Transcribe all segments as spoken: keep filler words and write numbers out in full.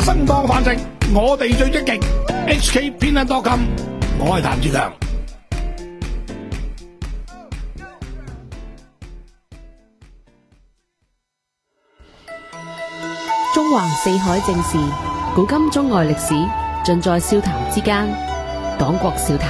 生當飯食，我哋最積極。H K 偏袒多金，我係譚志強。 中橫四海正事，古今中外歷史，盡在笑談之間。黨國笑談。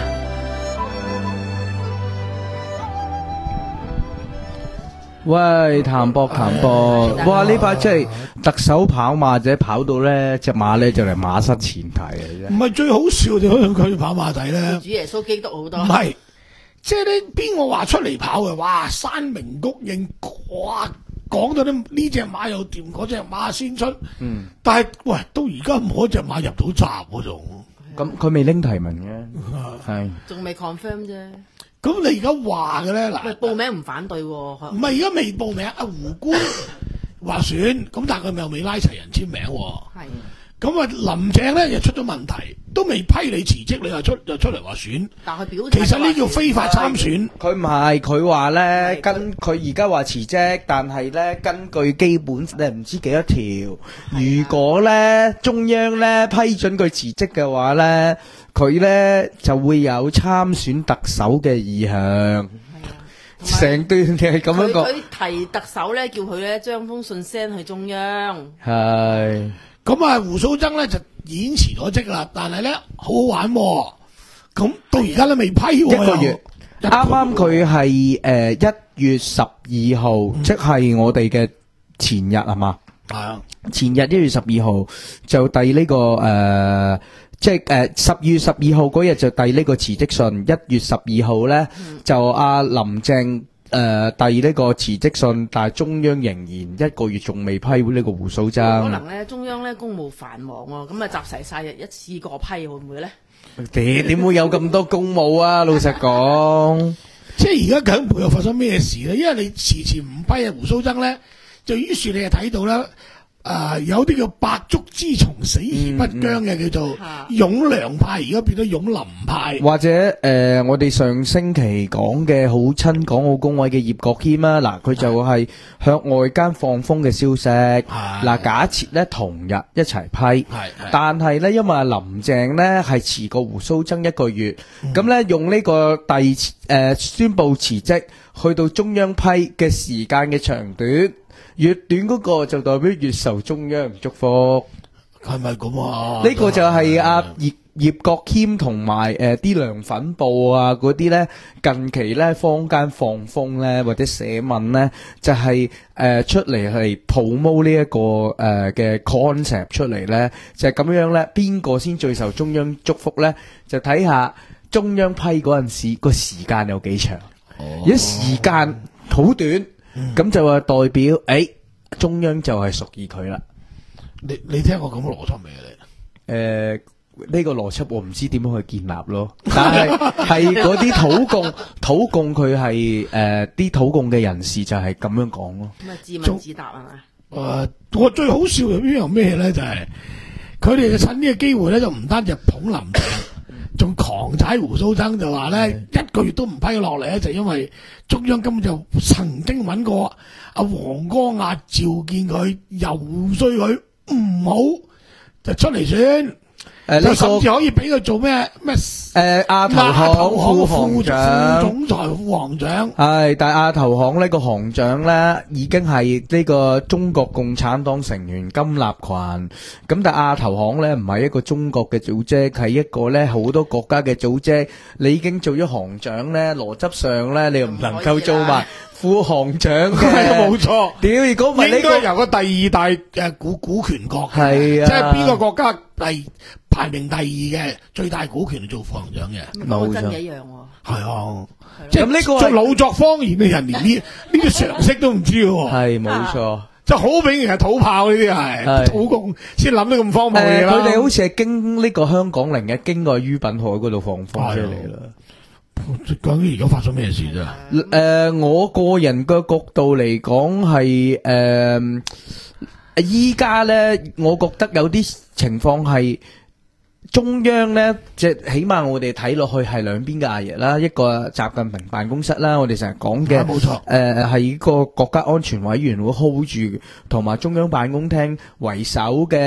喂，譚博譚博，哇！呢排即係特首跑馬仔跑到咧，隻馬咧就嚟馬失前蹄啊！ 唔係最好笑就係佢跑馬仔咧， 主耶穌基督好多。 唔係，即係咧邊個話出嚟跑嘅？哇！山明谷應，哇！講到呢呢隻馬又掂，嗰隻馬先出。嗯。但係喂，到而家冇一隻馬入到閘嗰種。 咁佢未拎提名嘅，係仲未 confirm 啫。 咁你而家話嘅咧嗱， 報名唔反對喎， 唔係而家未報名，阿胡官話選，咁但係佢又未拉齊人簽名喎。係。咁啊，林鄭咧又出咗問題，都未批你辭職，你又出又出嚟話選。 但係表其實呢叫非法參選。 佢唔係，佢話咧跟佢而家話辭職，但係咧根據基本咧唔知幾多條，如果咧中央咧批准佢辭職嘅話咧，佢咧就會有參選特首嘅意向。成段係咁樣講。 佢提特首咧，叫佢咧將封信 send 去中央。 係。 咁啊，胡鬚曾咧就已經辭咗職啦，但係咧好好玩喎。咁到而家都未批喎。 一個月，啱啱佢係誒一月十二號，即係我哋嘅前日係嘛？ 係啊， 前日一月十二號就遞呢個誒，即係誒十月十二號嗰日就遞呢個辭職信。一月十二號咧就阿林鄭。誒，遞呢個辭職信，但係中央仍然一個月仲未批呢個胡鬚曾。 可能咧，中央咧公務繁忙喎，咁啊集齊晒日一次過批，會唔會咧？ 點點會有咁多公務啊？老實講， 即係而家究竟背後發生咩事咧？因為你遲遲唔批啊胡鬚曾咧，就於是你就睇到啦。誒、呃，有啲叫百足之蟲死而不僵嘅、嗯嗯、叫做擁梁派，而家變咗擁林派。或者誒、 呃，我哋上星期講嘅好親港澳工委嘅葉國謙啦，嗱，佢就係向外間放風嘅消息。嗱，假設咧同日一齊批，但係咧因為林鄭咧係遲過胡鬚曾一個月，咁、嗯、咧用呢個第誒、呃、宣布辭職去到中央批嘅時間嘅長短。越短嗰個就代表越受中央祝福， 係咪咁啊？ 呢個就係阿葉葉國謙同埋誒啲涼粉報啊嗰啲咧，近期咧坊間放風咧或者寫文咧，就係、是、誒、呃、出嚟係 promote 呢一個誒嘅 concept 出嚟咧，就係、是、咁樣咧，邊個先最受中央祝福咧？就睇下中央批嗰陣時個時間有幾長，哦、如果時間好短。咁、嗯、就話代表，誒、哎，中央就係屬意佢啦。 你你聽過咁嘅邏輯未？你誒，呢個邏輯我唔知點樣去建立咯。但係係嗰啲土共土共佢係誒啲土共嘅人士就係咁樣講咯。 咁啊自問自答係咪？ 誒，我最好笑嘅邊樣咩咧？就係佢哋就趁呢個機會咧，就唔單止捧林鄭。仲狂踩胡鬚曾就話咧，一個月都唔批落嚟咧，就因為中央根本就曾經揾過阿黃光亞召見佢，游說佢唔好就出嚟選。誒，就甚至可以俾佢做咩咩？ 誒，亞投行副行長、 副總裁、副行長。 係，但係亞投行呢個行長咧，已經係呢個中國共產黨成員金立群。咁但係亞投行咧唔係一個中國嘅組織，係一個咧好多國家嘅組織。你已經做咗行長咧，邏輯上咧你又唔能夠做埋副行長嘅。 冇錯。屌，如果唔係呢個由個第二大誒股股權國，係啊，即係邊個國家第排名第二嘅最大股權做副行長嘅， 冇真嘅一樣喎。 係啊，即係呢個做老作方言嘅人，連呢呢個常識都唔知嘅喎。 係冇錯， 即係好明顯係土炮呢啲係土共先諗得咁荒謬嘅嘢啦。 佢哋好似係經呢個香港零嘅經過於品海嗰度放風出嚟啦。 究竟而家發生咩事啫？ 誒、呃，我個人嘅角度嚟講係誒，依家咧，我覺得有啲情況係中央咧，即係起碼我哋睇落去係兩邊嘅阿爺啦，一個習近平辦公室啦，我哋成日講嘅，冇錯，誒係個國家安全委員會 hold 住，同埋中央辦公廳為首嘅。誒、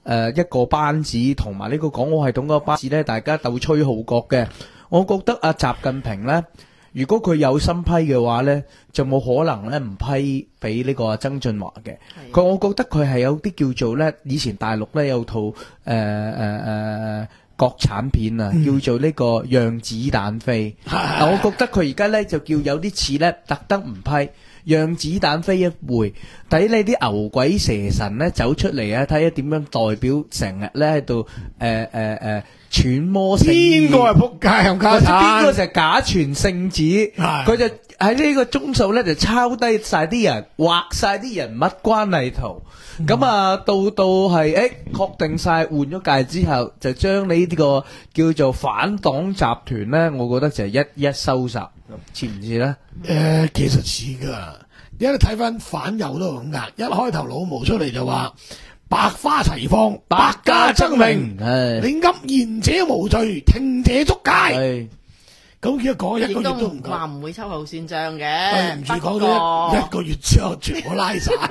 呃、一個班子同埋呢個港澳系統嗰個班子咧，大家鬥吹號角嘅。我覺得阿習近平咧，如果佢有心批嘅話咧，就冇可能咧唔批俾呢個曾俊華嘅。佢我覺得佢係有啲叫做咧，以前大陸咧有套誒誒誒國產片啊，叫做呢個《讓子彈飛》。嗱，我覺得佢而家咧就叫有啲似咧，特登唔批。讓子彈飛一回，睇你啲牛鬼蛇神咧走出嚟啊！睇下點樣代表成日咧喺度誒誒誒揣摩聖意。 邊個係仆街冚家或者邊產？ 個就係假傳聖旨？佢就喺呢個鐘數咧就抄低晒啲人，畫晒啲人物關係圖。咁、嗯、啊，到到係誒確定晒換咗屆之後，就將你呢個叫做反黨集團咧，我覺得就係一一收拾。似唔似咧？誒、 呃，其實似噶，因為睇翻反右都咁噶。一開頭老毛出嚟就話百花齊放，百家爭鳴，你噏言者無罪，聽者捉戒。咁而家講一個月都唔夠， 話唔會秋後算賬嘅。 唔住講咗一個月之後，全部拉晒。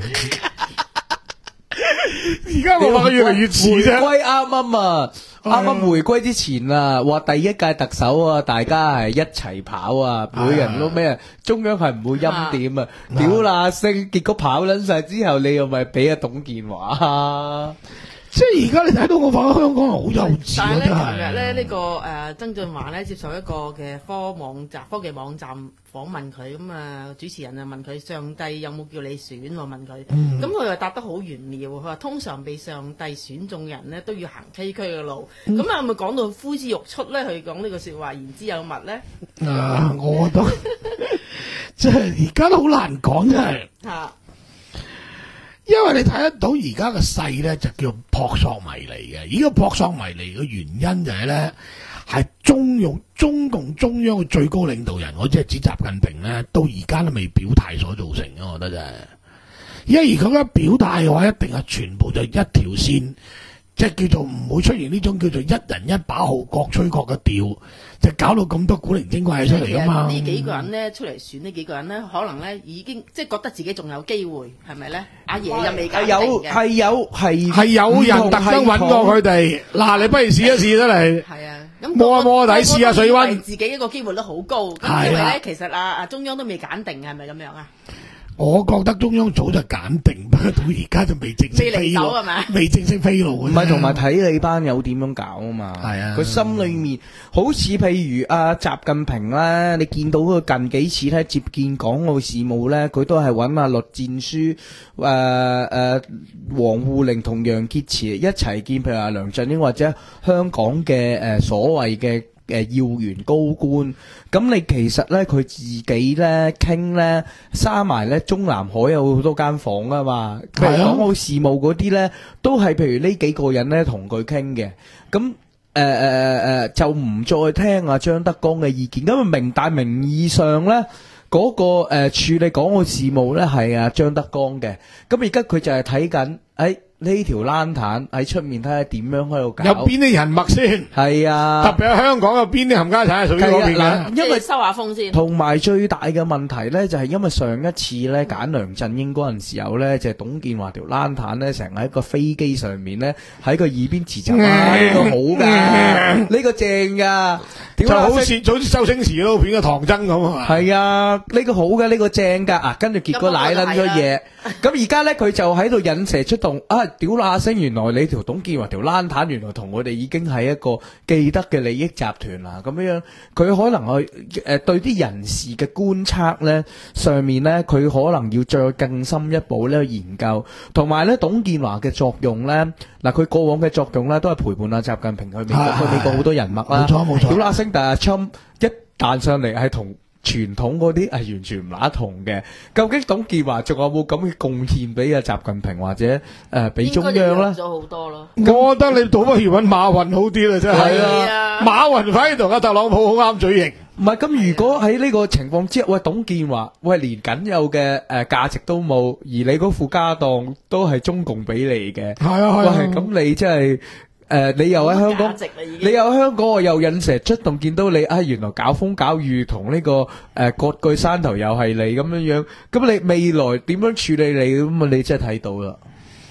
而家我話佢越嚟越似啫。 回歸啱啱啊！啱啱回歸之前啊，話第一屆特首啊，大家係一齊跑啊，每人都咩？中央係唔會欽點啊，屌嗱聲，結果跑撚晒之後，你又咪俾阿董建華啊？ 即係而家你睇到我話香港係好幼稚啊！ 但係咧， 真係琴日咧呢個誒曾俊華咧接受一個嘅科網站科技網站訪問佢，咁啊主持人啊問佢上帝有冇叫你選喎？問佢，咁佢又答得好玄妙，佢話通常被上帝選中嘅人咧都要行崎嶇嘅路，咁啊咪講到呼之欲出咧？佢講呢個説話言之有物咧？ 啊，我都即係而家都好難講，真係。 嚇！ 因為你睇得到而家嘅勢咧，就叫撲朔迷離嘅。而家撲朔迷離嘅原因就係咧，係中用中共中央嘅最高領導人，我即係指習近平咧，到而家都未表態所造成嘅。我覺得真係，因為而佢一表態嘅話，一定係全部就一條線，即係叫做唔會出現呢種叫做一人一把號，各吹各嘅調，就搞到咁多古靈精怪出嚟噶嘛。 呢幾個人咧出嚟選呢幾個人咧，可能咧已經即係覺得自己仲有機會，係咪咧？阿爺又未搞定嘅， 係有係係有人特登揾過佢哋。嗱，你不如試一試得嚟。 係啊，咁摸一摸底試下水溫。 自己一個機會率好高，咁因為咧其實啊啊中央都未揀定，係咪咁樣啊？ 我覺得中央早就揀定，不過到而家就未正式飛路，未正式飛路。 唔係，同埋睇你班友點樣搞啊嘛。係啊，佢心裏面好似譬如阿習近平咧，你見到佢近幾次咧接見港澳事務咧，佢都係揾阿栗戰書、誒誒王滬寧同楊潔篪一齊見，譬如話梁振英或者香港嘅誒所謂嘅誒要員高官。咁你其實咧佢自己咧傾咧閂埋咧中南海有好多間房啊嘛，譬如港澳事務嗰啲咧都係譬如呢幾個人咧同佢傾嘅，咁誒誒誒就唔再聽阿張德江嘅意見，咁啊明大名義上咧嗰個誒處理港澳事務咧係阿張德江嘅，咁而家佢就係睇緊誒。呢條爛攤喺出面睇下點樣喺度搞， 有邊啲人脈先？ 係啊， 特別喺香港有邊啲冚家產係屬於嗰邊嘅？ 因為收下風先。同埋最大嘅問題咧，就係因為上一次咧揀梁振英嗰陣時候咧，就係董建華條爛攤咧，成日喺個飛機上面咧喺個耳邊詞就話呢個好噶，呢個正噶， 就好似好似周星馳嗰套片嘅唐僧咁啊！ 係啊，呢個好嘅，呢個正噶啊，跟住結果奶撚咗嘢，咁而家咧佢就喺度引蛇出洞啊！屌嗱聲，原來你條董建華條爛攤，原來同我哋已經係一個既得嘅利益集團啦。咁樣佢可能去誒、呃、對啲人事嘅觀察咧，上面咧佢可能要再更深一步咧研究，同埋咧董建華嘅作用咧，嗱佢過往嘅作用咧都係陪伴阿習近平去美國，去美國好多人脈啦。冇錯冇錯。屌嗱聲，但係 Trump 一彈上嚟係同傳統嗰啲係完全唔乸同嘅，究竟董建華仲有冇咁嘅貢獻俾阿習近平或者誒俾、呃、中央咧？應該咗好多咯。 我覺得你倒不如揾馬雲好啲啦，真係。係啊，馬雲反而同阿特朗普好啱嘴型。 唔係咁，如果喺呢個情況之下，喂董建華，喂連僅有嘅誒價值都冇，而你嗰副家當都係中共俾你嘅，係啊係啊，喂咁你真係。誒、呃，你又喺香港，你又喺香港，我又引蛇出洞，見到你啊，原來搞風搞雨同呢、這個誒、呃、割據山頭又係你咁樣樣，咁你未來點樣處理你咁啊？你真係睇到啦。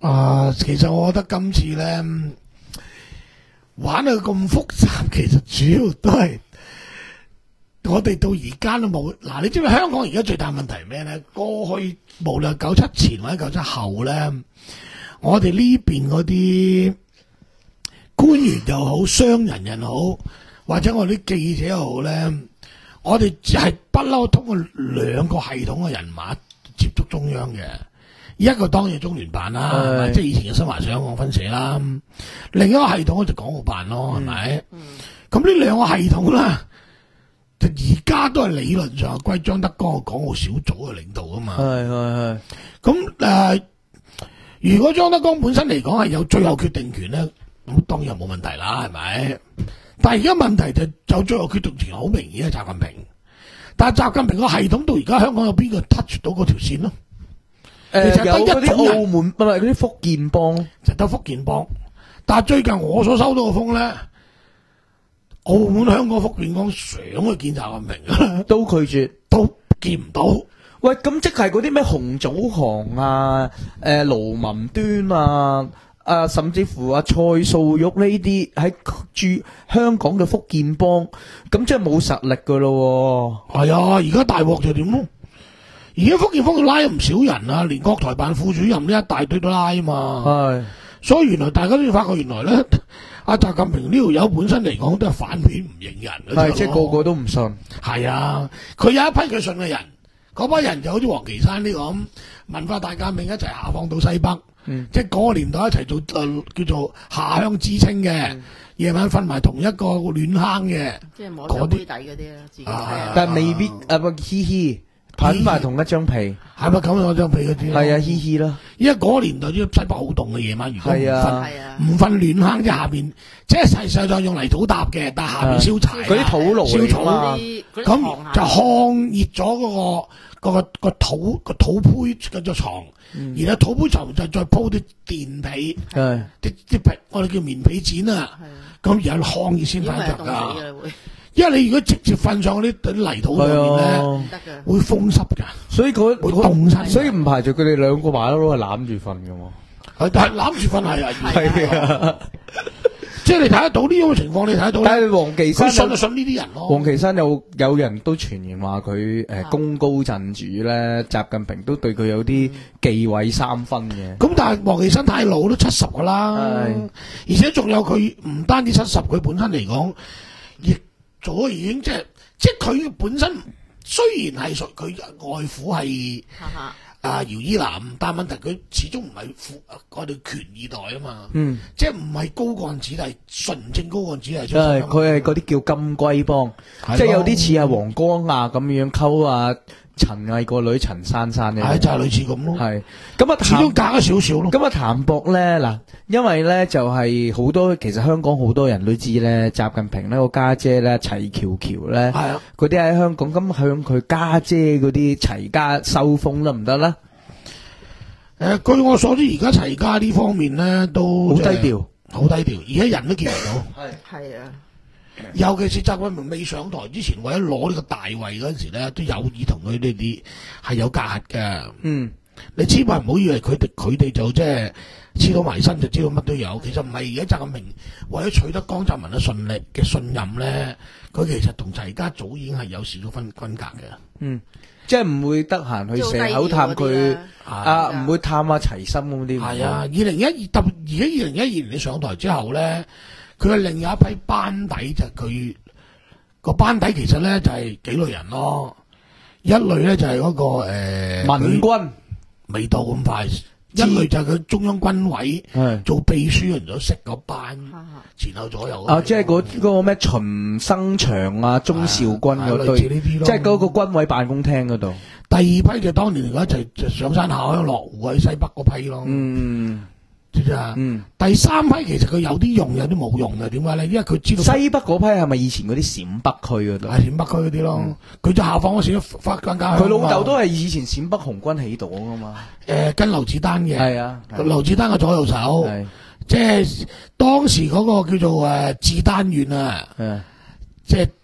啊，其實我覺得今次咧玩到咁複雜，其實主要都係我哋到而家都冇嗱。你知唔知香港而家最大問題係咩咧？過去無論九七前或者九七後咧，我哋呢邊嗰啲官員又好，商人又好，或者我哋啲記者又好咧，我哋只係不嬲通過兩個系統嘅人馬接觸中央嘅。一個當然中聯辦啦，係即係以前嘅新華社、香港分社啦。另一個系統就港澳辦咯，係咪？咁呢兩個系統咧，就而家都係理論上係歸張德江嘅港澳小組嘅領導啊嘛。 係係係。 咁誒、呃，如果張德江本身嚟講係有最後決定權咧，咁當然冇問題啦，係咪？但係而家問題就有最後決定權好明顯係習近平，但係習近平個系統到而家香港有邊個 touch 到嗰條線咯？ 誒、呃、有嗰啲澳門唔係嗰啲福建幫， 就得福建幫。但係最近我所收到嘅風咧，澳門、香港、福建幫想去見習近平都拒絕， 都見唔到。 喂，咁即係嗰啲咩洪祖航啊、誒盧文端啊、啊甚至乎啊蔡素玉呢啲喺駐香港嘅福建幫，咁即係冇實力噶咯喎。 係啊，而家大鑊就點咯？而家福建幫佢拉咗唔少人啊，連國台辦副主任呢一大堆都拉啊嘛。係，所以原來大家都要發覺，原來咧阿習近平呢條友本身嚟講都係反面唔認人嘅。 係，即係個個都唔信。係啊，佢有一批佢信嘅人，嗰班人就好似黃岐山呢個咁，文化大革命一齊下放到西北，嗯、即係嗰個年代一齊做誒、呃、叫做下鄉知青嘅，夜、嗯、晚瞓埋同一個暖坑嘅， 即係摸上杯底嗰啲啦，自己啊，但係未必啊，不嘻嘻。搵埋同一張被， 係咪咁樣張被嗰啲？ 係啊，嘻嘻啦。 因為嗰個年代啲西北好凍嘅，夜晚如果唔瞓唔瞓暖坑，即係下邊，即係實際上用泥土搭嘅，但係下邊燒柴， 嗰啲土爐燒草啊，咁就烘熱咗嗰個嗰個個土個土坯嗰隻床，然後土坯床就再鋪啲墊被，啲啲被我哋叫棉被墊啊，咁然後烘熱先瞓着噶。因為你如果直接瞓上嗰啲泥土上面咧，會風濕噶， 所以佢會凍親， 所以唔排除佢哋兩個馬騮係攬住瞓噶嘛。 係，但係攬住瞓係啊， 係啊， 即係你睇得到呢種情況，你睇得到。 但係黃岐山信就信呢啲人咯。 黃岐山有有人都傳言話佢誒功高震主咧，習近平都對佢有啲忌諱三分嘅。 咁但係黃岐山太老都七十噶啦，而且仲有佢唔單止七十，佢本身嚟講亦。早已經即係即係佢本身雖然係屬佢外父係啊姚依南，但係問題佢始終唔係富我哋權二代啊嘛，嗯，即係唔係高幹子弟，純正高幹子弟出身。 佢係嗰啲叫金龜幫，即係有啲似阿黃光亞咁樣溝啊陳毅個女陳珊珊嘅， 係就係類似咁咯。係咁啊， 始終隔咗少少咯。 咁啊，譚博咧嗱，因為咧就係好多其實香港好多人都知咧，習近平呢個家姐咧齊喬喬咧，係啊，嗰啲喺香港咁向佢家姐嗰啲齊家收風得唔得咧？ 誒，據我所知，而家齊家呢方面咧都好低調， 好低調，而家人都見唔到。 係係啊。 尤其是習近平未上台之前，為咗攞呢個大位嗰陣時咧，都有意同佢呢啲係有隔閡嘅。嗯，你千萬唔好以為佢哋佢哋就即係黐到埋身就知道乜都有，其實唔係。而家習近平為咗取得江澤民嘅信力嘅信任咧，佢其實同齊家早已經係有少少分分隔嘅。嗯， 即係唔會得閒去蛇口探佢啊，唔會探下齊心嗰啲。 係啊，二零一二特別而家二零一二年你上台之後咧。佢係另有一批班底，就係佢個班底其實咧就係幾類人咯。一類咧就係嗰、那個誒民軍， 未到咁快。一類就係佢中央軍委做秘書人咗識嗰班前後左右。 啊，即係嗰嗰個咩秦生祥啊、鐘兆軍嗰堆，即係嗰個軍委辦公廳嗰度。 第二批就當年嚟講就就上山下鄉落湖喺西北嗰批咯。嗯。知唔知啊？嗯，第三批其實佢有啲用，有啲冇用嘅。點解咧？因為佢知道西北嗰批係咪以前嗰啲陝北區嗰度？ 係陝北區嗰啲咯。佢、嗯、就下放嗰時都翻翻家鄉。 佢老豆都係以前陝北紅軍起黨噶嘛。誒、 呃，跟劉子丹嘅。係啊， 劉子丹嘅左右手。即係當時嗰個叫做誒志丹縣啊。即係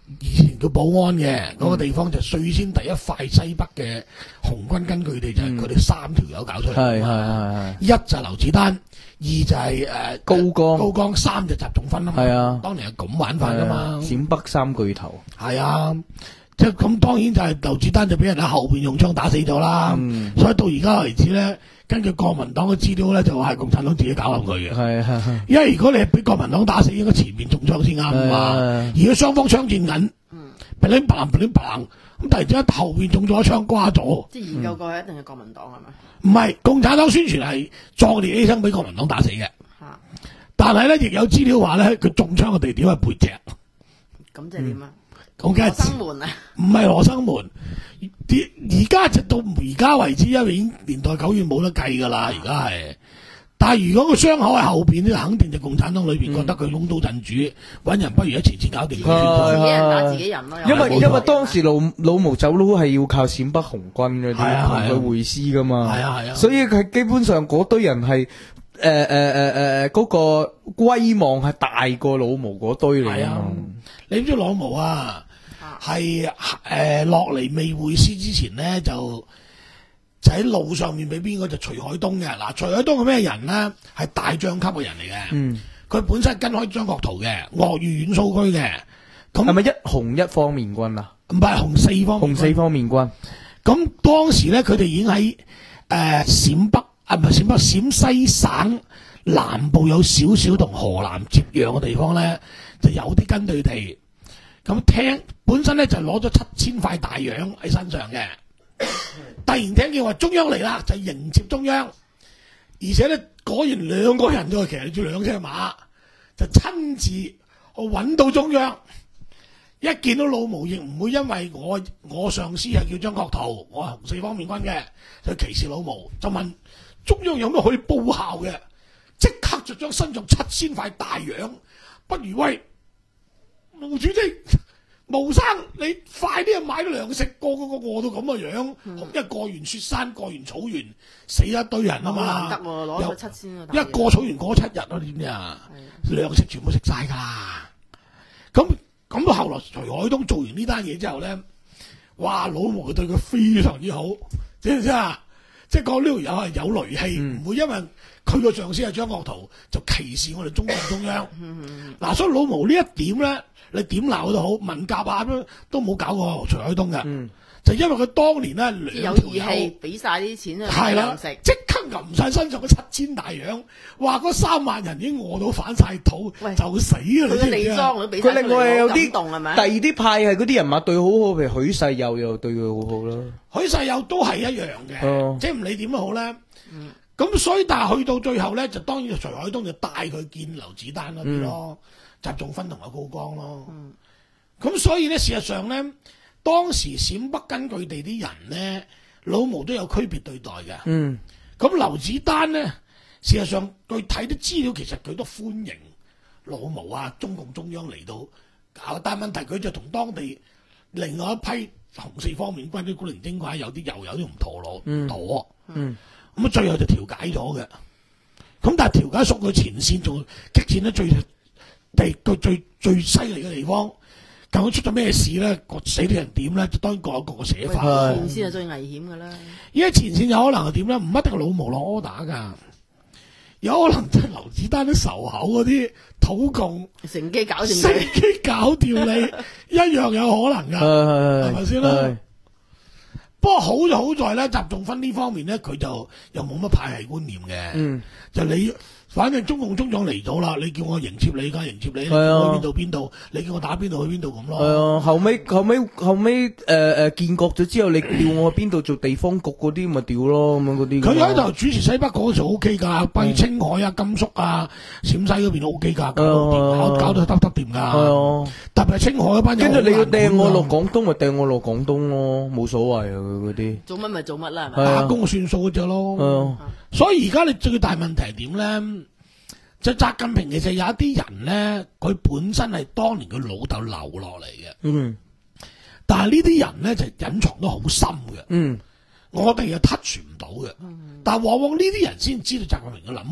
以前叫寶安嘅嗰、個地方就最先第一塊西北嘅紅軍根據地就係佢哋三條友搞出嚟。 係係係係。 一就係劉子丹，二就係、誒、 高崗高崗，三就習仲勳啊嘛。 係啊當年係咁玩法噶嘛。 陝北三巨頭。 係啊，即係咁當然就係劉子丹就俾人喺後邊用槍打死咗啦。 嗯所以到而家為止咧，根據國民黨嘅資料咧，就話係共產黨自己搞冧佢嘅。 係係因為如果你係俾國民黨打死，應該前面中槍先啱啊嘛。 係而家雙方槍戰緊，噼哩啪啦噼哩啪啦，咁突然之間後邊中咗一槍瓜咗。 即係研究過係一定係國民黨係嘛？ 唔係共產黨宣傳係壯烈犧牲俾國民黨打死嘅， 嚇， 但係咧亦有資料話咧，佢中槍嘅地點係背脊。 咁即係點啊？ 咁梗係羅生門啊！ 唔係羅生門，啲而家直到而家為止，因為已經年代久遠冇得計㗎啦，而家係。但係如果個傷口喺後邊咧，肯定就共產黨裏邊覺得佢擁刀鎮主，揾人不如一前前搞掂佢。 係自己人打自己人咯。 因為冇錯因為當時老老毛走佬係要靠陝北紅軍嗰係啊係啊啲同佢會師噶嘛， 係啊係啊所以佢基本上嗰堆人係誒誒誒誒嗰個威望係大過老毛嗰堆嚟係啊啊嘛。 你知唔知老毛啊？係誒落嚟未會師之前咧，就就喺路上面俾邊個就徐海東嘅。嗱，徐海東係咩人咧？係大將級嘅人嚟嘅。 嗯， 佢本身跟開張國燾嘅，鄂豫皖蘇區嘅。咁係咪一紅一方面軍啊？ 唔係紅四方面軍？ 紅四方面軍。 咁當時咧，佢哋已經喺誒陝北啊，唔係陝北，陝西省南部有少少同河南接壤嘅地方咧，就有啲根據地。咁聽本身咧就攞咗七千塊大洋喺身上嘅，突然聽見話中央嚟啦，就迎接中央，而且咧果然兩個人都係騎住兩隻馬，就親自去揾到中央。一見到老毛亦唔會因為我我上司係叫張國燾，我係紅四方面軍嘅，就歧視老毛，就問中央有咩可以報效嘅，即刻就將身上七千塊大洋，不如喂毛主席、毛生，你快啲去買啲糧食，個個個餓到咁嘅樣， 嗯因為過完雪山、過完草原，死一堆人啊嘛， 好難得喎，攞又咗七千個大洋一過草原過七日啊，點知啊？糧食全部食晒㗎啦。咁咁到後來，徐海東做完呢單嘢之後咧，哇！老毛對佢非常之好，知唔知啊？即係講呢條友係有雷氣，唔、會因為佢個上司係張國燾就歧視我哋中共中央。嗱、所以老毛呢一點咧，你點鬧都好，文革啊咁都冇搞過徐海東嘅， 嗯就因為佢當年咧有兩條義氣， 友。 俾晒啲錢啊， 係啦糧食，。 即刻揞晒身上嗰七千大洋，話嗰三萬人已經餓到反晒肚， 喂就死啊！ 佢嘅李你知唔知啊？ 莊都俾晒佢另外有啲感動係咪？ 第二啲派係嗰啲人物對好好，譬如許世友又對佢好好啦。 許世友都係一樣嘅， 哦即係唔理點都好咧。咁、所以但係去到最後咧，就當然徐海東就帶佢見劉子丹嗰啲咯，習仲勳同埋高崗咯。咁、所以咧，事實上咧，當時陝北根據地啲人咧，老毛都有區別對待嘅。 嗯咁劉子丹咧，事實上佢睇啲資料，其實佢都歡迎老毛啊，中共中央嚟到搞，但問題佢就同當地另外一批紅四方面軍啲古靈精怪，有啲又有啲唔妥攞唔妥， 嗯咁啊最後就調解咗嘅。咁但係調解送佢前線仲激戰得最地最最最犀利嘅地方，究竟出咗咩事咧？個死啲人點咧？就當然各有各嘅寫法。 前線係最危險㗎啦。 而家前線有可能係點咧？唔一定係老毛落 order 㗎，有可能就係劉子丹啲仇口嗰啲土共乘機搞掂乘佢。 機搞掂你，一樣有可能㗎，係咪先啦？ 係不過好就好在咧，習仲勳呢方面咧，佢就又冇乜派系觀念嘅， 嗯就你反正中共中央嚟咗啦，你叫我迎接你，梗係迎接你，你叫係啊我去邊度邊度，你叫我打邊度去邊度咁係咯。 啊，後尾後尾後尾誒誒建國咗之後，你叫我去邊度做地方局嗰啲咪屌咯咁樣嗰啲。 佢喺度主持西北嗰時候 O K 㗎，包括青海啊、甘肅啊、陝西嗰邊都 O K 㗎，搞到掂，搞搞到得得掂㗎。 係啊， 特別係青海嗰班友跟住你要好難管㗎， 掟我落廣東咪掟我落廣東咯，冇所謂啊佢嗰啲。 做乜咪做乜啦，係係咪？ 打工算數嗰只咯。 係啊， 所以而家你最大問題係點咧？就習近平其實有一啲人咧，佢本身係當年佢老豆留落嚟嘅， 嗯但係呢啲人咧就隱藏得好深嘅， 嗯我哋又 touch 唔到嘅。但係往往呢啲人先知道習近平嘅諗乜，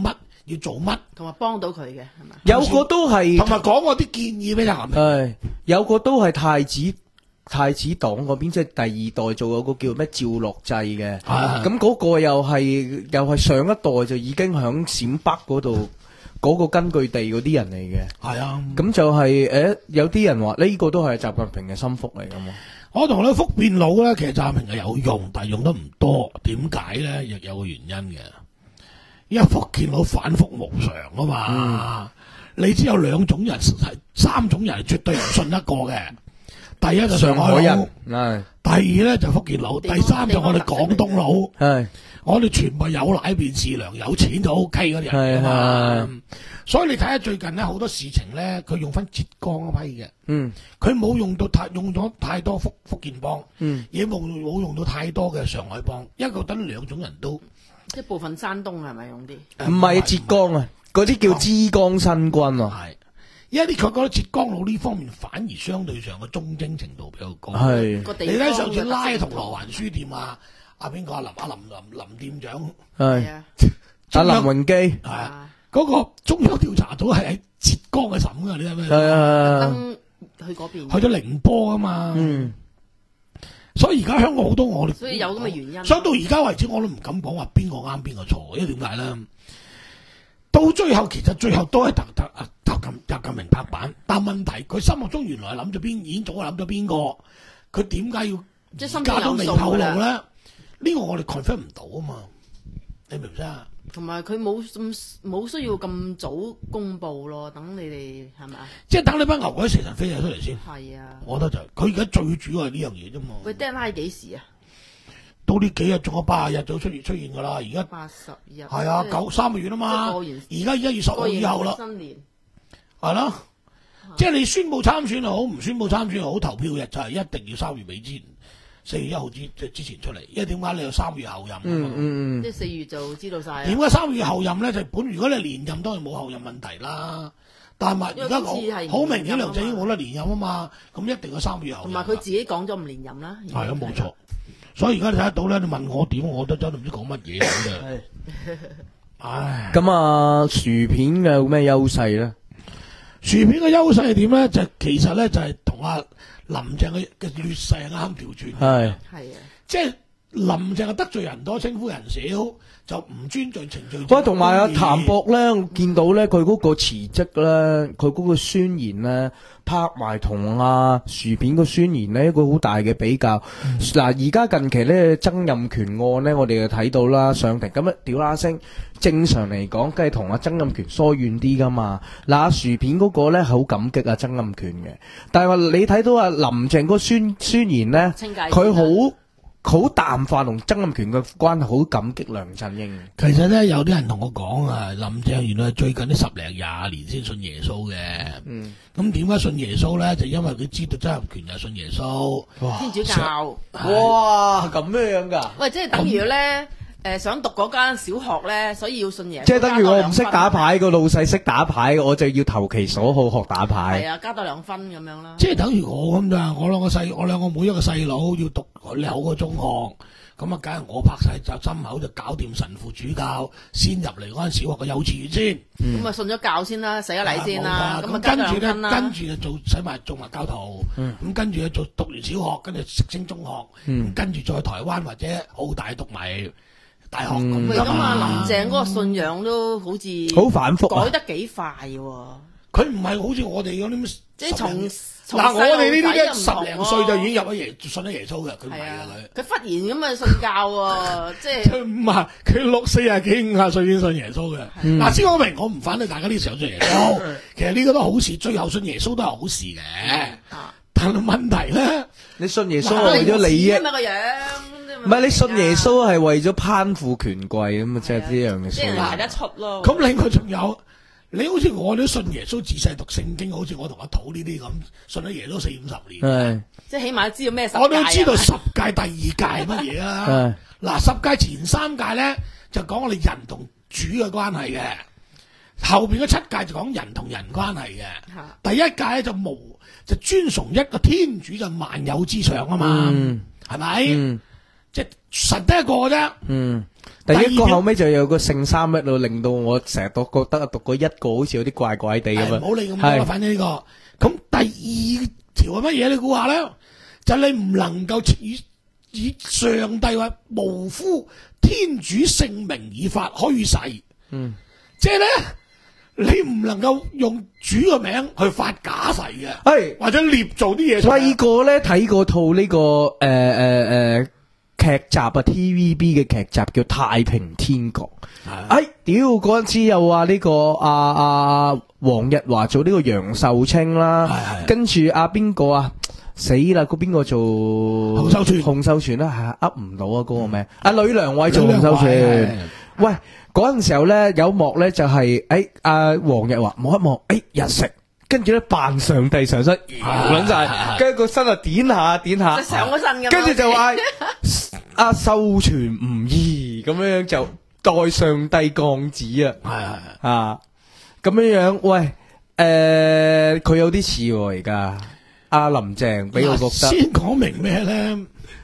要做乜， 同埋幫到佢嘅係咪？ 有個都係同埋講我啲建議俾習近平。 係有個都係太子太子黨嗰邊，即係第二代做有個叫咩趙樂際嘅， 係咁嗰個又係又係上一代就已經響陝北嗰度嗰個根據地嗰啲人嚟嘅。 係啊， 咁就係、誒、有啲人話呢個都係習近平嘅心腹嚟噶嘛。 我同你福建佬咧，其實習近平係有用，但係用得唔多。點解咧？亦有個原因嘅，因為福建佬反覆無常啊嘛。你只有兩種人係三種人係絕對唔信得過嘅。第一就上海人， 係第二咧就福建佬，第三就我哋廣東佬。 係我哋全部有奶便是娘，有錢就 O K 嗰啲人嚟啊嘛。所以你睇下最近咧好多事情咧，佢用翻浙江嗰批嘅， 嗯佢冇用到太用咗太多福福建幫， 嗯亦冇冇用到太多嘅上海幫，一個等兩種人都即係部分山東係咪用啲？ 唔係浙江啊，嗰啲叫珠江新軍啊。 係，因為佢覺得浙江佬呢方面反而相對上嘅忠貞程度比較高。 係個地方你睇上次嘅拉銅鑼特色唔同灣書店啊，阿邊個阿林阿林林林店長係啊， 阿林榮基係啊，嗰個中央調查組係喺浙江嘅審㗎，你睇咩？ 係啊， 登去嗰邊， 去咗寧波啊嘛。 嗯所以而家香港好多我哋， 所以有咁嘅原因。 所以到而家為止我都唔敢講話邊個啱邊個錯，因為點解咧？到最後其實最後都係習習習近習近平拍板，但問題佢心目中原來係諗咗邊，已經早諗咗邊個，佢點解要即係心而家都未中有數透露咧？ 㗎啦呢個我哋 confirm 唔到啊嘛，你明唔明啊？ 同埋佢冇咁冇需要咁早公佈咯，等你哋係咪啊？ 即係等你班牛鬼蛇神飛咗出嚟先， 係啊。 我覺得就佢而家最主要係呢樣嘢啫嘛。 喂 deadline 幾時啊？ 到呢幾日仲有八十日就出現出現㗎啦，而家八十日。 係啊即係九三個月啊嘛， 即係過完而家一月十號以後啦過。完新年係咯，即係你宣佈參選又好，唔宣佈參選又好，投票日就係一定要三月尾之前，四月一號之即之前出嚟。因為點解你有三月後任啊嗯嘛？ 嗯即係四月就知道晒啦。 點解三月後任咧？就本如果你連任當然冇後任問題啦，但係而家因為今次係講好明顯連任啊嘛梁振英冇得連任啊嘛，咁一定有三月後任。 同埋佢自己講咗唔連任啦。 係啊，冇錯。所以而家你睇得到咧，你問我點，我都真係唔知講乜嘢咁嘅。 係唉， 咁啊，薯片嘅有咩優勢咧？ 薯片嘅優勢係點咧？就其實咧就係同阿林鄭嘅嘅劣勢係啱調轉。 係係啊。 即係林鄭係得罪人多，稱呼人少，就唔尊重程序。 喂，同埋阿譚博咧，我見到咧佢嗰個辭職咧，佢嗰個宣言咧，拍埋同阿薯片個宣言咧，一個好大嘅比較。嗱、而家近期咧曾蔭權案咧，我哋就睇到啦，上庭咁啊屌啦聲。正常嚟講，梗係同阿曾蔭權疏遠啲噶嘛。嗱、阿薯片嗰個咧好感激阿曾蔭權嘅，但係話你睇到阿林鄭嗰個宣宣言咧， 清界線佢好。好淡化同曾蔭權嘅關係，好感激梁振英。 其實咧，有啲人同我講啊，林鄭原來係最近呢十零廿年先信耶穌嘅。 嗯， 咁點解信耶穌咧？就因為佢知道曾蔭權又信耶穌。 哇天主教。 哇，咁樣樣㗎？ 喂，即係等於咧，誒想讀嗰間小學咧，所以要信耶穌。 即係等於我唔識打加多兩分。 牌，個老細識打牌，我就要投其所好學打係牌。 啊，加多兩分咁樣啦。 即係等於我咁咋？我兩個細，我兩個妹一個細佬要讀兩個中學，咁啊，梗係我拍晒就心口就搞掂神父主教，先入嚟嗰間小學嘅幼稚園先。 咁啊，信咗教先啦，洗咗禮先啦，咁啊咁加多跟住咧， 兩分啦。 跟住就做使埋做埋教徒，咁跟住就做讀完小學，跟住直升中學，咁跟住再台灣或者澳大讀埋大學咁喂，咁㗎嘛。 啊，林鄭嗰個信仰都好似好反覆啊改得幾快喎。 佢唔係好似我哋嗰啲， 即係從從嗱，我哋呢啲咧細路十零仔又唔同歲就已經入咗耶信咗耶穌嘅，佢唔係係啊啊， 佢忽然咁啊信教喎，即佢。 係佢唔係佢六四廿幾五廿歲已經信耶穌嘅。嗱，先講明，我唔反對大家呢時候信耶穌，其實呢個都好事，最後信耶穌都係好事嘅。 啊但係問題咧， 你信耶穌係為咗利益， 咁啊個樣， 唔係你信耶穌係為咗攀附權貴咁啊，即係呢樣嘅即係信。 睇得出咯。 咁另外仲有，你好似我都信耶穌，自細讀聖經，好似我同阿土呢啲咁，信咗耶穌四五十年， 係即係起碼知道咩十誡啊我都知道十誡第二誡係乜嘢啊係。 嗱，十誡前三誡咧就講我哋人同主嘅關係嘅，後邊嗰七誡就講人同人關係嘅。 嚇第一誡咧就無就尊崇一個天主就萬有之上啊嘛， 嗯係咪？ 嗯即係神得一個嘅啫。 嗯，第一個後尾就有個聖三喺度，令到我成日都覺得讀過一個好似有啲怪怪地咁樣。 唔好理咁多啦，反正呢個咁第二條係乜嘢？你估下咧？就你唔能夠以以上帝話無呼天主聖名以發虛誓。 嗯， 即係咧，你唔能夠用主嘅名去發假誓嘅， 係或者捏造啲嘢出嚟。 細個咧睇過套呢、這個誒誒誒劇集啊 T V B 嘅劇集叫《太平天國》。哎，屌嗰陣時又話呢、這個阿阿黃日華做呢個楊秀清啦，跟住阿邊個啊死啦，個邊個做洪秀全？ 洪秀全啦，係噏唔到啊嗰個名。阿呂良偉做洪秀全。喂，嗰陣時候咧有幕咧就係誒阿黃日華望一望，誒日食。跟住咧扮上帝上身，撚晒，跟住個身啊點下點下， 上咗身咁。 跟住就話阿秀全唔義咁樣樣就代上帝降旨啊， 係係啊咁樣樣，喂誒佢有啲似喎而家阿林鄭俾我覺得。 先講明咩咧？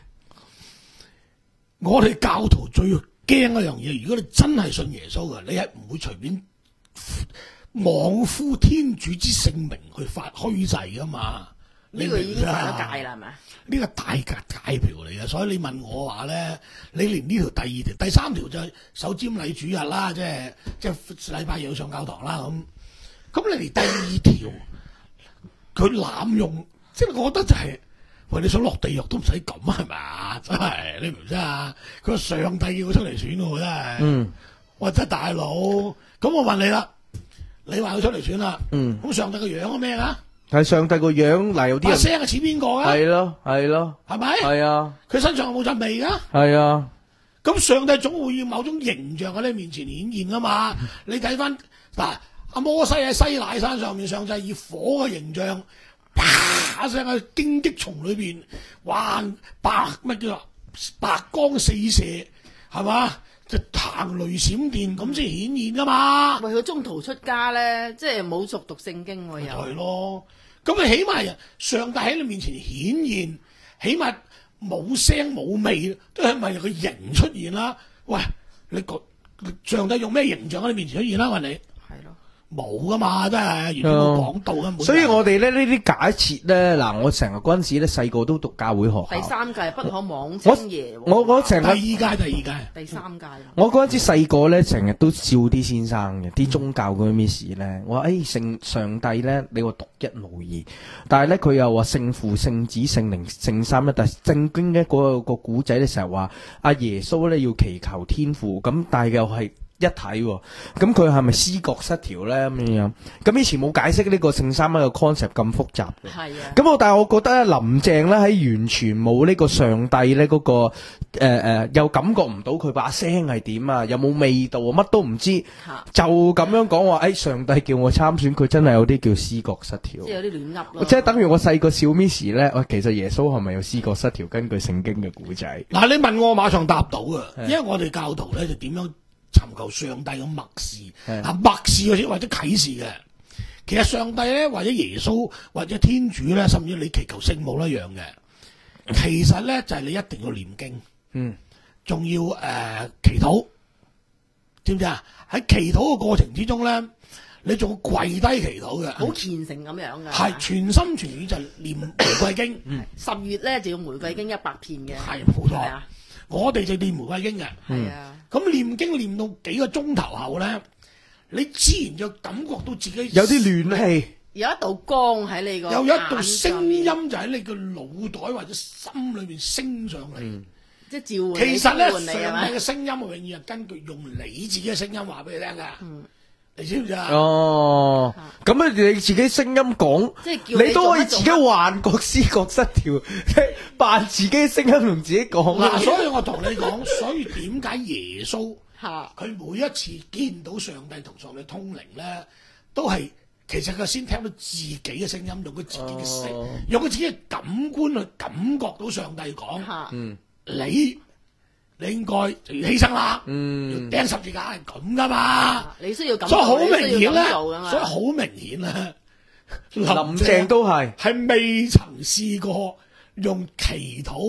我哋教徒最驚一樣嘢，如果你真係信耶穌嘅，你係唔會隨便妄呼天主之聖名去發虛誓噶嘛？ 呢個已經犯咗戒啦，係咪？ 呢個大戒戒條嚟嘅，所以你問我話咧，你連呢條第二條、第三條就係守瞻禮主日啦，即係即係禮拜日要上教堂啦咁。咁你連第二條佢濫用，即係我覺得就係、是、喂，你想落地獄都唔使咁係咪？真係你唔知啊？佢話上帝叫佢出嚟選喎，真係。嗯。喂，真係大佬，咁我問你啦。你話佢出嚟選啦，嗯，咁上帝個樣係咩啊？ 係上帝個樣嗱，有啲人把聲係似邊個啊？ 係咯，係咯， 係咪？係啊， 佢身上有冇陣味噶？ 係啊， 咁上帝總會要某種形象喺你面前顯現噶嘛？你睇翻嗱，阿摩西喺西乃山上面，上帝以火嘅形象，啪一聲喺荊棘叢裏邊，哇，白乜叫白光四射，係嘛？就行雷閃電咁先顯現噶嘛？ 喂，佢中途出家咧，即係冇熟讀聖經喎，又係咯。咁你起碼上帝喺你面前顯現，起碼冇聲冇味，都係咪個形出現啦？喂，你個上帝用咩形象喺你面前出現啦？問你係咯，冇噶嘛，真係完全冇講到嘅。 所以我哋咧呢啲假設咧，嗱，我成日嗰陣時咧細個都讀教會學校。 第三屆不可妄稱耶和華。 我我成日第二屆，第二屆， 第三屆。 我嗰陣時細個咧，成日都笑啲先生嘅，啲宗教嗰啲 miss 咧，我話誒聖上帝咧，你話獨一無二，但係咧佢又話聖父、聖子、聖靈、聖三一，但係正經嘅嗰個古仔咧成日話阿耶穌咧要祈求天父，咁但係又係一體喎，咁佢係咪思覺失調咧咁樣？咁以前冇解釋呢個聖三一嘅 concept 咁複雜嘅。係啊。咁我但係我覺得咧，林鄭咧喺完全冇呢個上帝咧嗰、嗰個誒誒、呃，又感覺唔到佢把聲係點啊，有冇味道啊，乜都唔知，就咁樣講話，誒、哎、上帝叫我參選，佢真係有啲叫思覺失調。 即係有啲亂噏咯。即係等於我細個小 miss 咧，喂，其實耶穌係咪有思覺失調？根據聖經嘅古仔。 嗱，你問我，我馬上答到啊，因為我哋教徒咧就點樣尋求上帝嘅默示，啊默示或者或者啟示嘅。其實上帝咧，或者耶穌，或者天主咧，甚至你祈求聖母一樣嘅。其實咧就係、是、你一定要念經，嗯，仲要誒、呃、祈禱，知唔知啊？喺祈禱嘅過程之中咧，你仲跪低祈禱嘅， 好虔誠咁樣嘅， 係全心全意就念玫瑰經。 嗯、十月咧就要玫瑰經一百片嘅， 係冇錯。我哋就念玫瑰經嘅，係啊。咁念經念到幾個鐘頭後咧，你自然就感覺到自己有啲暖氣， 有一道光喺你個， 有一道聲音就喺你個腦袋或者心裏面升上嚟，嗯、即係召喚你。其實咧，上帝嘅聲音永遠係根據用你自己嘅聲音話俾你聽㗎。嗯，你知唔知啊？ 哦，咁啊，你自己聲音講，即係叫你都可以自己幻覺、思覺失調，扮自己聲音同自己講。 嗱，所以我同你講，所以點解耶穌佢每一次見到上帝同上帝通靈咧，都係其實佢先聽到自己嘅聲音，用佢自己嘅聲，哦、用佢自己嘅感官去感覺到上帝講，嗯，你。你應該就要犧牲啦，嗯、要釘十字架係咁噶嘛？ 你需要咁， 所以好明顯咧，所以好明顯咧， 林鄭都係係未曾試過用祈禱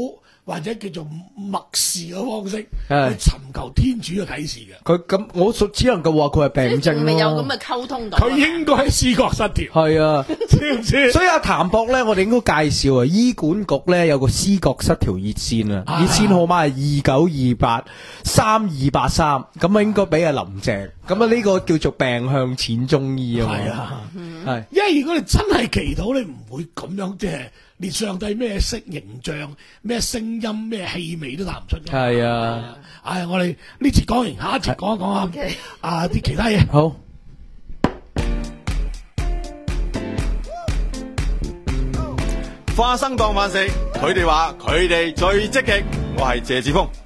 或者叫做默示嘅方式係去尋求天主嘅啟示嘅。 佢咁，我只能夠話佢係病症咯。 仲未有咁嘅溝通到。 佢應該係思覺失調， 係啊， 知唔知？ 所以阿譚博咧，我哋應該介紹啊，醫管局咧有個思覺失調熱線啊，熱線號碼係二九二八三二八三，咁啊應該俾阿林鄭，咁啊呢個叫做病向淺中醫啊嘛。 係啊， 係因為如果你真係祈禱，你唔會咁樣即係連上帝咩色形象、咩聲音、咩氣味都答唔出嘅。 係啊， 唉，我哋呢次講完，下一節講一講啊 OK 啊啲其他嘢。 好。 花生當飯食，佢哋話佢哋最積極，我係謝志峰。